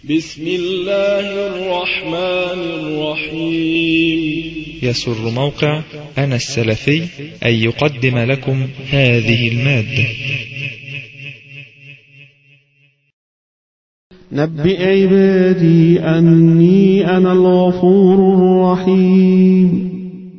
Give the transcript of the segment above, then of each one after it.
بسم الله الرحمن الرحيم. يسر موقع أنا السلفي أن يقدم لكم هذه المادة. نبئ عبادي أني أنا الغفور الرحيم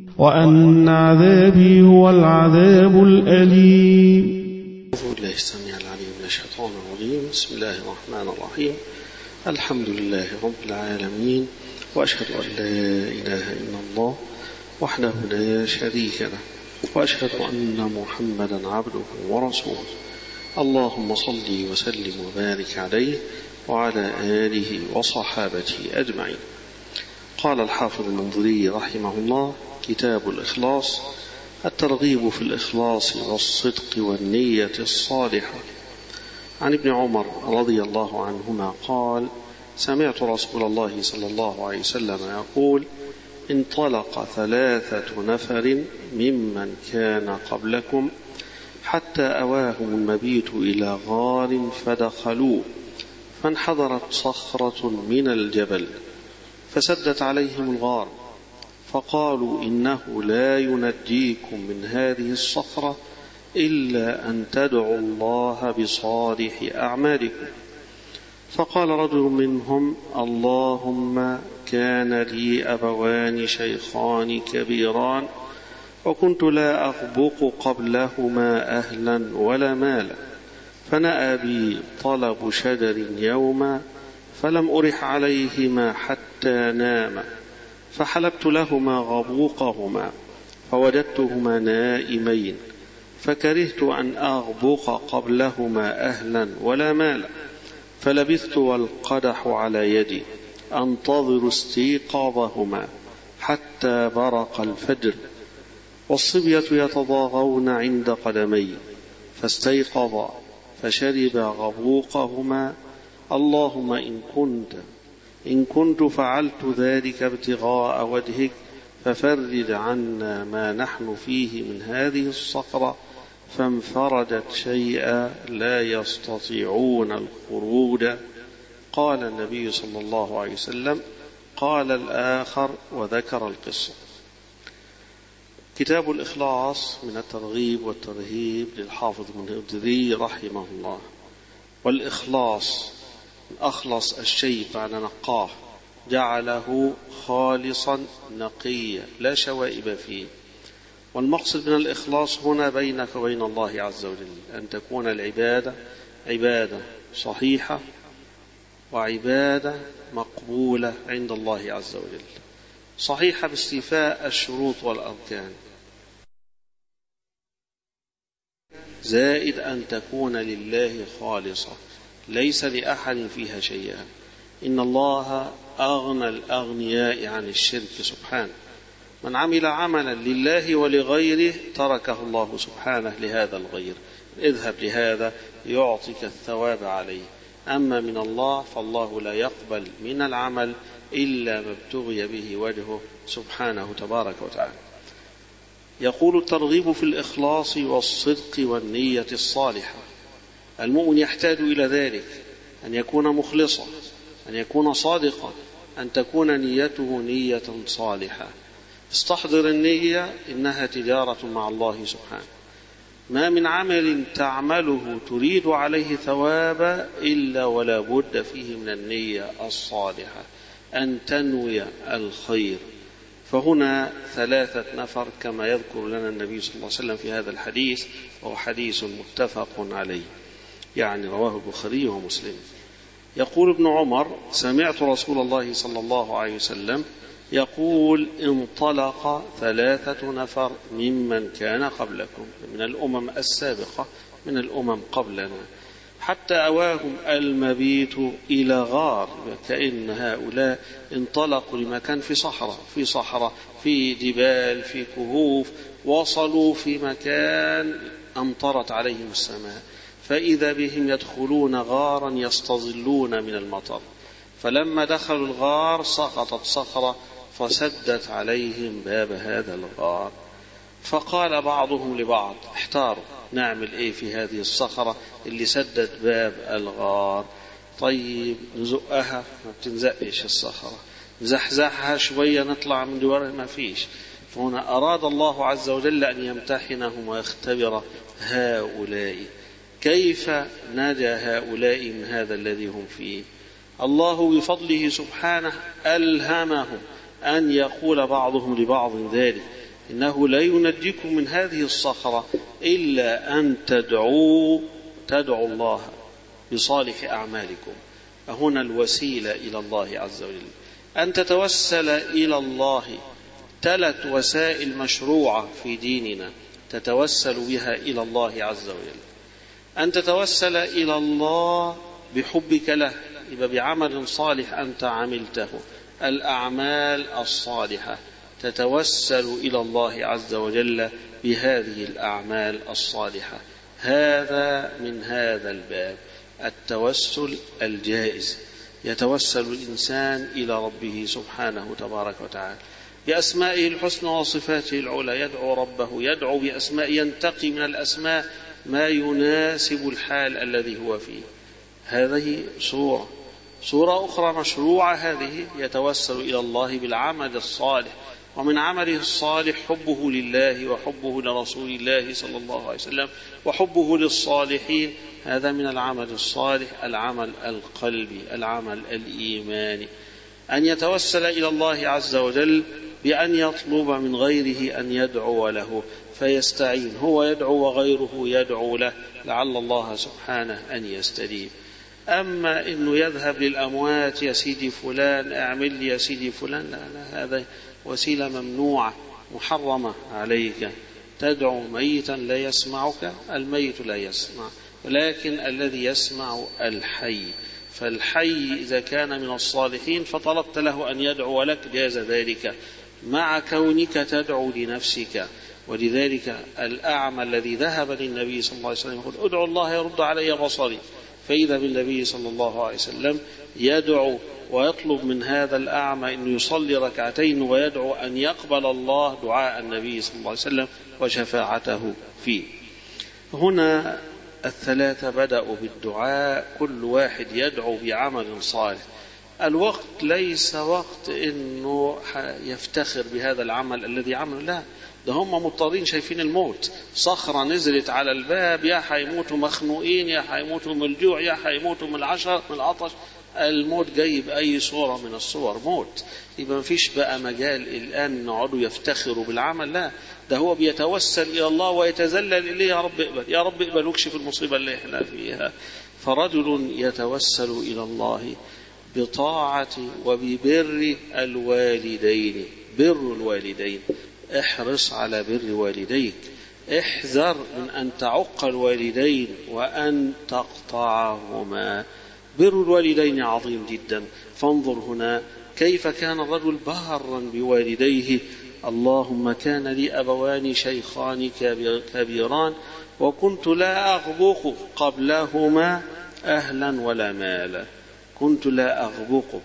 وأن عذابي هو العذاب الأليم. أعوذ بالله السميع العليم من الشيطان الرجيم. بسم الله الرحمن الرحيم. الحمد لله رب العالمين، وأشهد أن لا إله إلا الله وحده لا شريك له، وأشهد أن محمدا عبده ورسوله. اللهم صل وسلم وبارك عليه وعلى آله وصحابته أجمعين. قال الحافظ المنذري رحمه الله: كتاب الإخلاص، الترغيب في الإخلاص والصدق والنية الصالحة. عن ابن عمر رضي الله عنهما قال: سمعت رسول الله صلى الله عليه وسلم يقول: انطلق 3 نفر ممن كان قبلكم حتى أواهم المبيت إلى غار فدخلوه، فانحدرت صخرة من الجبل فسدت عليهم الغار، فقالوا: إنه لا ينجيكم من هذه الصخرة إلا أن تدعوا الله بصالح أعمالكم. فقال رجل منهم: اللهم كان لي أبوان شيخان كبيران، وكنت لا أغبق قبلهما أهلا ولا مالا، فنأى بي طلب شجر يوما فلم أرح عليهما حتى ناما، فحلبت لهما غبوقهما فوجدتهما نائمين، فكرهت أن أغبق قبلهما أهلا ولا مالا، فلبثت والقدح على يدي أنتظر استيقاظهما حتى برق الفجر، والصبية يتضاغون عند قدمي، فاستيقظا فشربا غبوقهما. اللهم إن كنت فعلت ذلك ابتغاء وجهك ففرج عنا ما نحن فيه من هذه الصخرة، فانفرجت شيئا لا يستطيعون الخروج. قال النبي صلى الله عليه وسلم: قال الآخر، وذكر القصة. كتاب الإخلاص من الترغيب والترهيب للحافظ المنذري رحمه الله. والإخلاص أخلص الشيء بعد نقاه، جعله خالصا نقيا لا شوائب فيه. والمقصد من الإخلاص هنا بينك وبين الله عز وجل أن تكون العبادة عبادة صحيحة وعبادة مقبولة عند الله عز وجل، صحيحة باستيفاء الشروط والأركان، زائد أن تكون لله خالصة ليس لأحد فيها شيئا. إن الله أغنى الأغنياء عن الشرك سبحانه. من عمل عملا لله ولغيره تركه الله سبحانه لهذا الغير، اذهب لهذا يعطيك الثواب عليه. أما من الله فالله لا يقبل من العمل إلا ما ابتغي به وجهه سبحانه تبارك وتعالى. يقول: الترغيب في الإخلاص والصدق والنية الصالحة. المؤمن يحتاج إلى ذلك، أن يكون مخلصا، أن يكون صادقا، أن تكون نيته نية صالحة. استحضر النية، إنها تجارة مع الله سبحانه. ما من عمل تعمله تريد عليه ثوابا إلا ولا بد فيه من النية الصالحة، أن تنوي الخير. فهنا 3 نفر كما يذكر لنا النبي صلى الله عليه وسلم في هذا الحديث، وهو حديث متفق عليه، يعني رواه البخاري ومسلم. يقول ابن عمر: سمعت رسول الله صلى الله عليه وسلم يقول: انطلق 3 نفر ممن كان قبلكم، من الأمم السابقة، من الأمم قبلنا، حتى أواهم المبيت إلى غار، كأن هؤلاء انطلقوا لمكان في صحراء في جبال في كهوف، وصلوا في مكان أمطرت عليهم السماء، فإذا بهم يدخلون غارا يستظلون من المطر، فلما دخلوا الغار سقطت صخرة فسدت عليهم باب هذا الغار. فقال بعضهم لبعض: احتاروا، نعمل ايه في هذه الصخرة اللي سدت باب الغار؟ طيب نزقها ما بتنزقش الصخرة، نزحزحها شوية نطلع من جوارها ما فيش. فهنا أراد الله عز وجل أن يمتحنهم ويختبر هؤلاء كيف نجا هؤلاء من هذا الذي هم فيه. الله بفضله سبحانه ألهمهم أن يقول بعضهم لبعض ذلك، إنه لا ينجيكم من هذه الصخرة إلا أن تدعوا الله بصالح أعمالكم. هنا الوسيلة إلى الله عز وجل أن تتوسل إلى الله. 3 وسائل مشروعة في ديننا تتوسل بها إلى الله عز وجل. أن تتوسل إلى الله بحبك له، يبقى بعمل صالح أنت عملته، الأعمال الصالحة تتوسل إلى الله عز وجل بهذه الأعمال الصالحة. هذا من هذا الباب التوسل الجائز. يتوسل الإنسان إلى ربه سبحانه تبارك وتعالى بأسمائه الحسنى وصفاته العلى، يدعو ربه، يدعو بأسماء، ينتقي من الأسماء ما يناسب الحال الذي هو فيه. هذه صورة أخرى مشروعة، هذه يتوسل إلى الله بالعمل الصالح، ومن عمله الصالح حبه لله وحبه لرسول الله صلى الله عليه وسلم وحبه للصالحين. هذا من العمل الصالح، العمل القلبي، العمل الإيماني. أن يتوسل إلى الله عز وجل بأن يطلب من غيره أن يدعو له فيستعين، هو يدعو وغيره يدعو له لعل الله سبحانه أن يستجيب. أما إنه يذهب للأموات، يا سيدي فلان اعمل لي يا سيدي فلان، لا، هذا وسيلة ممنوعة محرمة عليك. تدعو ميتا لا يسمعك، الميت لا يسمع، ولكن الذي يسمع الحي. فالحي إذا كان من الصالحين فطلبت له أن يدعو لك جاز ذلك مع كونك تدعو لنفسك. ولذلك الأعمى الذي ذهب للنبي صلى الله عليه وسلم يقول ادعو الله يرد علي بصري، فإذا بالنبي صلى الله عليه وسلم يدعو ويطلب من هذا الأعمى أن يصلي ركعتين ويدعو أن يقبل الله دعاء النبي صلى الله عليه وسلم وشفاعته فيه. هنا 3 بدأوا بالدعاء، كل واحد يدعو بعمل صالح. الوقت ليس وقت أنه يفتخر بهذا العمل الذي عمله، لا، ده هم مضطرين، شايفين الموت، صخرة نزلت على الباب، يا حيموتوا مخنوقين، يا حيموتوا من الجوع، يا حيموتوا من العطش. الموت جاي بأي صورة من الصور، موت. يبقى مفيش بقى مجال الآن نقعدوا يفتخروا بالعمل، لا، ده هو بيتوسل إلى الله ويتذلل إليه، يا رب اقبل، يا رب اقبل واكشف المصيبة اللي احنا فيها. فرجل يتوسل إلى الله بطاعة وببر الوالدين. بر الوالدين، احرص على بر والديك، احذر من أن تعق الوالدين وأن تقطعهما. بر الوالدين عظيم جدا. فانظر هنا كيف كان الرجل بارا بوالديه. اللهم كان لي أبوان شيخان كبيران وكنت لا أغبق قبلهما أهلا ولا مالا. كنت لا أغبق،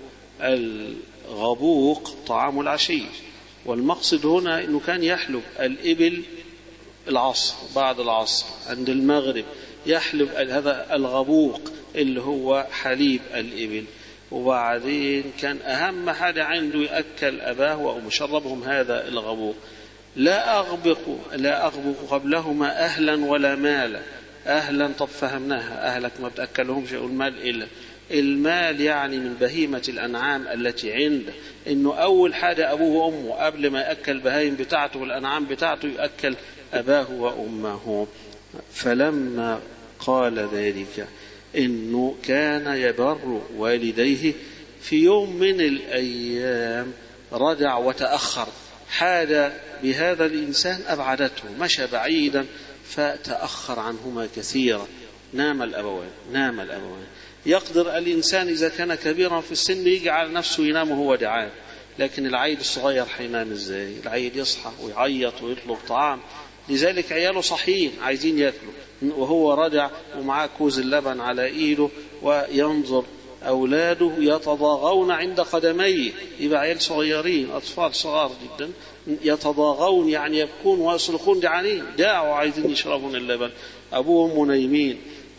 الغبوق طعام العشي، والمقصد هنا أنه كان يحلب الإبل العصر، بعد العصر عند المغرب يحلب هذا الغبوق اللي هو حليب الإبل، وبعدين كان أهم حاجة عنده يأكل أباه ومشربهم هذا الغبوق. لا أغبق قبلهما أهلا ولا مالا. أهلا، طب فهمناها، أهلك ما بتأكلهمش، المال إلا المال يعني من بهيمة الأنعام التي عنده، إنه أول حاجة أبوه وأمه قبل ما يأكل بهايم بتاعته والأنعام بتاعته يأكل أباه وأمه. فلما قال ذلك إنه كان يبر والديه، في يوم من الأيام رجع وتأخر، حاجة بهذا الإنسان أبعدته، مشى بعيدا فتأخر عنهما كثيرا. نام الأبوان. يقدر الإنسان إذا كان كبيرا في السن يجعل نفسه ينام وهو جعان، لكن العيل الصغير حينام إزاي؟ العيل يصحى ويعيط ويطلب طعام، لذلك عياله صحيين عايزين يأكلوا، وهو رجع ومعاه كوز اللبن على إيده وينظر أولاده يتضاغون عند قدميه. يبقى عيال صغيرين، أطفال صغار جدا، يتضاغون يعني يبكون ويصرخون جعانين، جاعوا عايزين يشربون اللبن، أبوهم نايمين.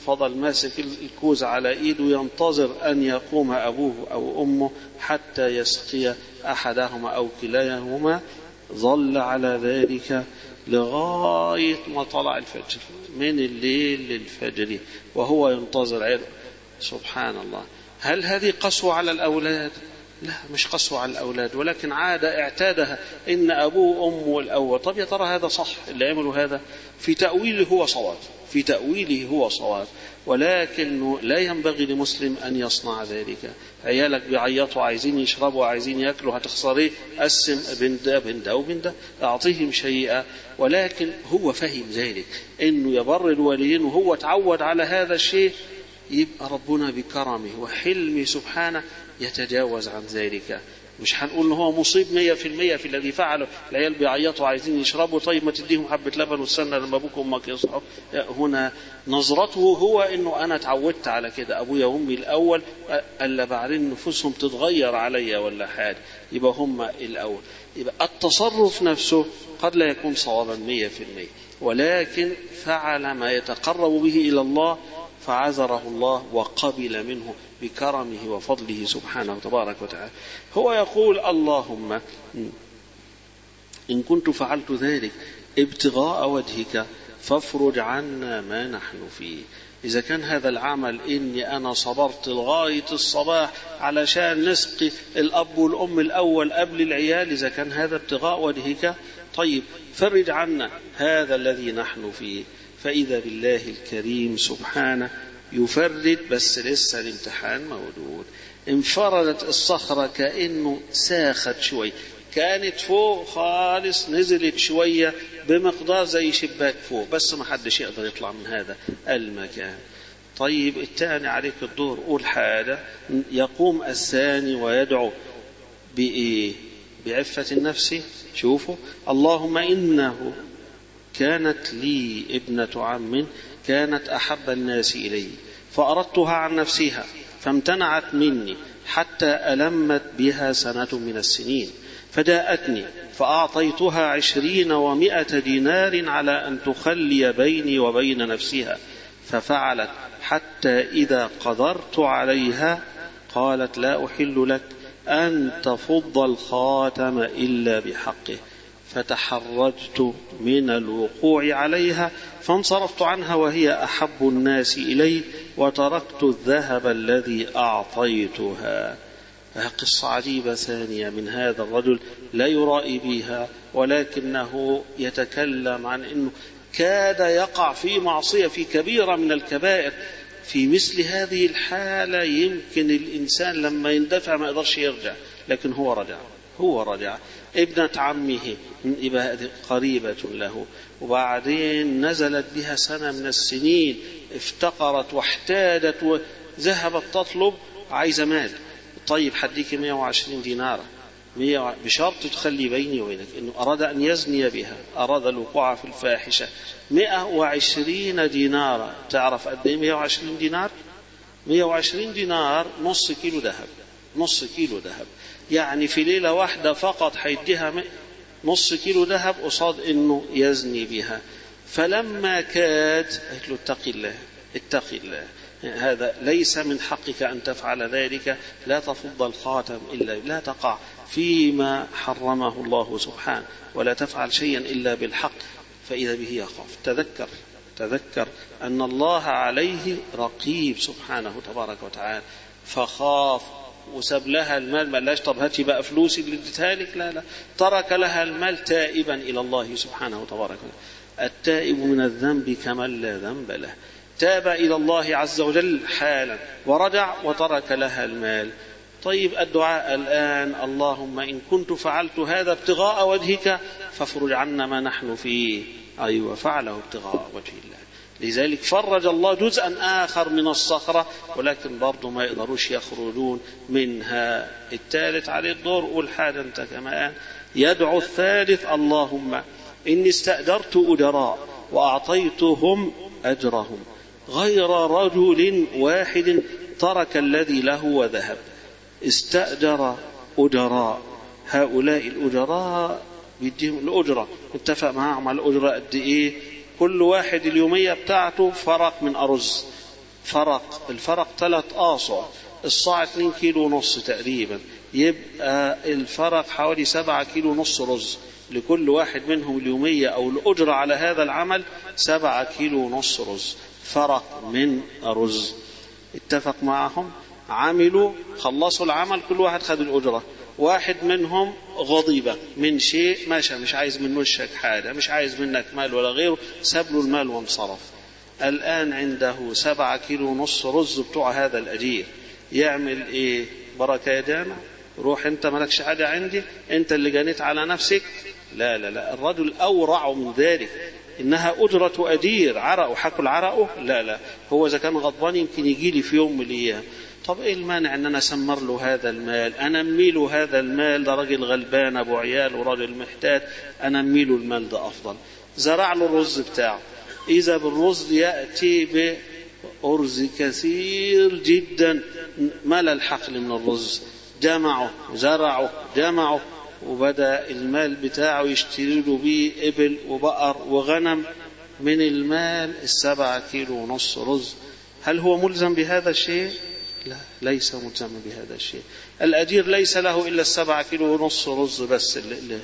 فضل ماسك الكوز على إيده ينتظر أن يقوم أبوه أو أمه حتى يسقي أحدهما أو كلاهما. ظل على ذلك لغاية ما طلع الفجر، من الليل للفجر وهو ينتظر عيده. سبحان الله. هل هذه قسوة على الأولاد؟ لا، مش قسوة على الأولاد، ولكن عادة اعتادها إن أبوه وأمه الأول. طب يا ترى هذا صح؟ اللي يعملوا هذا في تأويله هو صواب، في تأويله هو صواب، ولكن لا ينبغي لمسلم أن يصنع ذلك. عيالك بيعيطوا عايزين يشربوا عايزين يأكلوا، هتخسر ايه؟ قسم بين ده بين ده وبين ده، أعطيهم شيئا. ولكن هو فهم ذلك إنه يبر الوالدين وهو تعود على هذا الشيء، يبقى ربنا بكرمه وحلمه سبحانه يتجاوز عن ذلك. مش هنقول إنه هو مصيب 100% في الذي فعله. العيال بيعيطوا عايزين يشربوا، طيب ما تديهم حبة لبن واستنى لما أبوك وأمك يصحوا. هنا نظرته هو إنه أنا تعودت على كده، أبويا وأمي الأول، ألا بعدين نفوسهم تتغير عليا ولا حاجة، يبقى هم الأول. يبقى التصرف نفسه قد لا يكون صوابا 100%، ولكن فعل ما يتقرب به إلى الله فعذره الله وقبل منه بكرمه وفضله سبحانه تبارك وتعالى. هو يقول اللهم إن كنت فعلت ذلك ابتغاء وجهك فافرج عنا ما نحن فيه. إذا كان هذا العمل إني أنا صبرت لغاية الصباح علشان نسقي الأب والأم الأول قبل العيال، إذا كان هذا ابتغاء وجهك، طيب فرج عنا هذا الذي نحن فيه. فإذا بالله الكريم سبحانه يفرد، بس لسه الامتحان موجود. انفردت الصخرة كأنه ساخت شوي، كانت فوق خالص نزلت شوية بمقدار زي شباك فوق، بس ما حدش يقدر يطلع من هذا المكان. طيب الثاني عليك الدور، قول حاجة. يقوم الثاني ويدعو بإيه؟ بعفة النفس. شوفوا، اللهم إنه كانت لي ابنة عم كانت أحب الناس إلي فأردتها عن نفسها فامتنعت مني حتى ألمت بها سنة من السنين، فجاءتني فأعطيتها 20 و100 دينار على أن تخلي بيني وبين نفسها، ففعلت حتى إذا قدرت عليها قالت لا أحل لك أن تفض الخاتم إلا بحقه، فتحرجت من الوقوع عليها فانصرفت عنها وهي أحب الناس إلي وتركت الذهب الذي أعطيتها. قصة عجيبة ثانية من هذا الرجل لا يرائي بها، ولكنه يتكلم عن أنه كاد يقع في معصية، في كبيرة من الكبائر. في مثل هذه الحالة يمكن الإنسان لما يندفع ما يقدرش يرجع، لكن هو رجع. ابنة عمه قريبة له، وبعدين نزلت بها سنة من السنين، افتقرت واحتاجت وذهبت تطلب، عايزة مال. طيب حديك 120 دينار بشرط تخلي بيني وبينك، إنه أراد أن يزني بها، أراد الوقوع في الفاحشة. 120 دينار، تعرف قد إيه 120 دينار؟ 120 دينار نص كيلو ذهب، يعني في ليلة واحدة فقط حيديها نص كيلو ذهب قصاد إنه يزني بها. فلما كاد قالت له اتق الله، هذا ليس من حقك أن تفعل ذلك، لا تفض الخاتم إلا، لا تقع فيما حرمه الله سبحانه، ولا تفعل شيئا إلا بالحق. فإذا به يخاف. تذكر أن الله عليه رقيب سبحانه تبارك وتعالى، فخاف وسب لها المال. ما لاش طب هاتي بقى فلوسي اللي اديتها لك، لا، ترك لها المال تائبا إلى الله سبحانه تبارك وتعالى. التائب من الذنب كمن لا ذنب له، تاب إلى الله عز وجل حالا ورجع وترك لها المال. طيب الدعاء الآن، اللهم إن كنت فعلت هذا ابتغاء وجهك فافرج عنا ما نحن فيه. أيوة، فعله ابتغاء وجه الله، لذلك فرج الله جزءا آخر من الصخرة، ولكن برضو ما يقدروش يخرجون منها. الثالث عليه الدور، قول حاجة أنت كمان. يدعو الثالث، اللهم إني استأجرت أجراء وأعطيتهم أجرهم غير رجل واحد ترك الذي له وذهب. استأجر أجراء، هؤلاء الأجراء بيديهم الأجرة، اتفق معهم على الأجرة قد إيه، كل واحد اليومية بتاعته فرق من أرز، الفرق 3 آصع، الصاع 2.5 كيلو تقريبا، يبقى الفرق حوالي 7.5 كيلو رز، لكل واحد منهم اليومية أو الأجرة على هذا العمل 7.5 كيلو رز، فرق من رز. اتفق معهم، عملوا، خلصوا العمل، كل واحد خد الأجرة. واحد منهم غضب من شيء، ماشي، مش عايز من وشك حاجة، مش عايز منك مال ولا غيره، ساب له المال وانصرف. الآن عنده 7.5 كيلو رز بتوع هذا الأجير، يعمل إيه؟ بركة يا جامع، روح أنت مالكش حاجة عندي، أنت اللي جنيت على نفسك. لا لا لا، الرجل أورع من ذلك، إنها أجرة أجير، عرقه حكل عرقه. لا لا، هو إذا كان غضبان يمكن يجي لي في يوم من الأيام، طب إيه المانع أن أنا أسمر له هذا المال، أنمي له هذا المال، ده راجل غلبان أبو عيال وراجل محتاج، أنمي له المال ده أفضل. زرع له الرز بتاعه، إذا بالرز يأتي بأرز كثير جدا، ملى الحقل من الرز، جمعه، زرعه، جمعه، وبدأ المال بتاعه يشتري له بيه إبل وبقر وغنم من المال 7.5 كيلو رز. هل هو ملزم بهذا الشيء؟ لا، ليس ملزما بهذا الشيء. الأجير ليس له إلا 7.5 كيلو رز بس.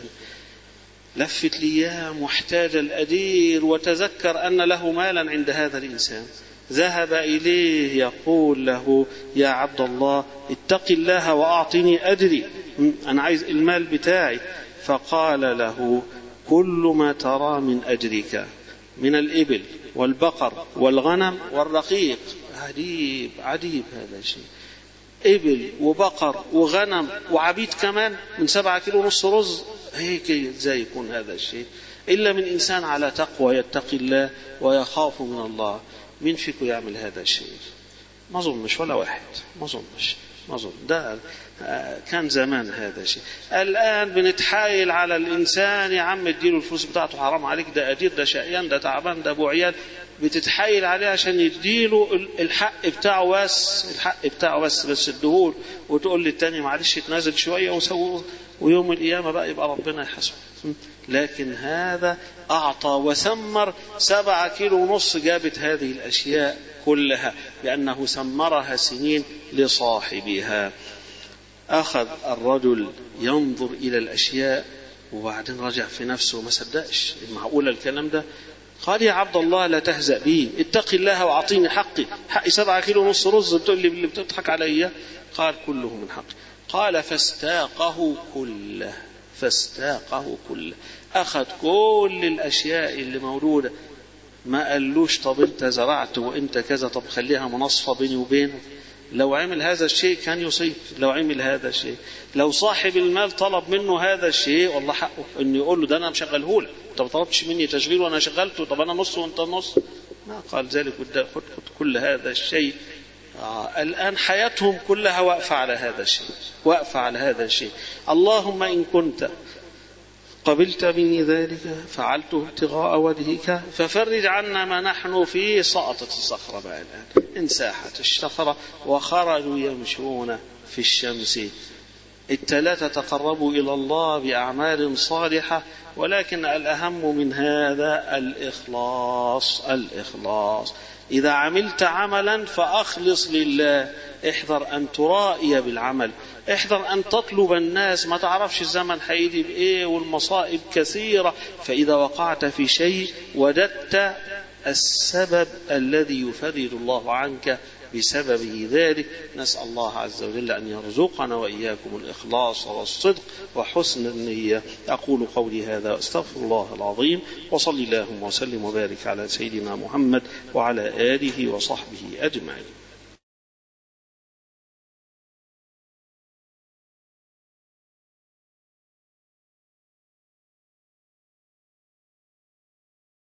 لفت الأيام واحتاج الأجير وتذكر أن له مالا عند هذا الإنسان، ذهب إليه يقول له: يا عبد الله، اتق الله وأعطني أجري، أنا عايز المال بتاعي. فقال له: كل ما ترى من أجرك من الإبل والبقر والغنم والرقيق. عجيب عجيب هذا الشيء، إبل وبقر وغنم وعبيد كمان من 7.5 كيلو رز، هيك ازاي يكون هذا الشيء؟ إلا من إنسان على تقوى يتقي الله ويخاف من الله. مين فيكم يعمل هذا الشيء؟ ما ظنش ولا واحد، ما ظن. ده كان زمان هذا الشيء. الآن بنتحايل على الإنسان: يا عم اديله الفلوس بتاعته، حرام عليك، ده أجير، ده شقيان، ده تعبان، ده أبو عيال. بتتحايل عليه عشان يديله الحق بتاعه بس، الحق بتاعه بس اديهوله، وتقول للتاني معلش تنازل شوية وسوي، ويوم القيامة بقى يبقى ربنا يحاسبه. لكن هذا أعطى وثمر 7.5 كيلو، جابت هذه الأشياء كلها لأنه ثمرها سنين لصاحبها. أخذ الرجل ينظر إلى الأشياء وبعدين رجع في نفسه، ما صدقش معقول الكلام ده. قال: يا عبد الله، لا تهزأ بي، اتق الله وأعطيني حقي 7.5 كيلو رز، بتقول لي اللي بتضحك علي؟ قال: كله من حقي. قال: فاستاقه كله، أخذ كل الأشياء اللي موجودة، ما قالوش طب أنت زرعت وأنت كذا، طب خليها مناصفة بيني وبينك. لو عمل هذا الشيء كان يصيب، لو عمل هذا الشيء، لو صاحب المال طلب منه هذا الشيء، والله حقه أن يقول له: ده أنا مشغله لك، أنت ما طلبتش مني تشغيل وأنا شغلته، طب أنا نص وأنت نص. ما قال ذلك، خد كل هذا الشيء. الآن حياتهم كلها واقفة على هذا الشيء، اللهم إن كنت قبلت مني ذلك فعلته ابتغاء وجهك ففرج عنا ما نحن فيه. سقطت الصخرة بقى الآن، انساحت الصخرة وخرجوا يمشون في الشمس. الثلاثة تقربوا إلى الله بأعمال صالحة، ولكن الأهم من هذا الإخلاص. إذا عملت عملا فأخلص لله، احذر أن ترائي بالعمل، احذر أن تطلب الناس، ما تعرفش الزمن هيجي بإيه، والمصائب كثيرة. فإذا وقعت في شيء وجدت السبب الذي يفرج الله عنك بسببه ذلك. نسأل الله عز وجل أن يرزقنا وإياكم الإخلاص والصدق وحسن النية. أقول قولي هذا أستغفر الله العظيم، وصلي اللهم وسلم وبارك على سيدنا محمد وعلى آله وصحبه أجمعين.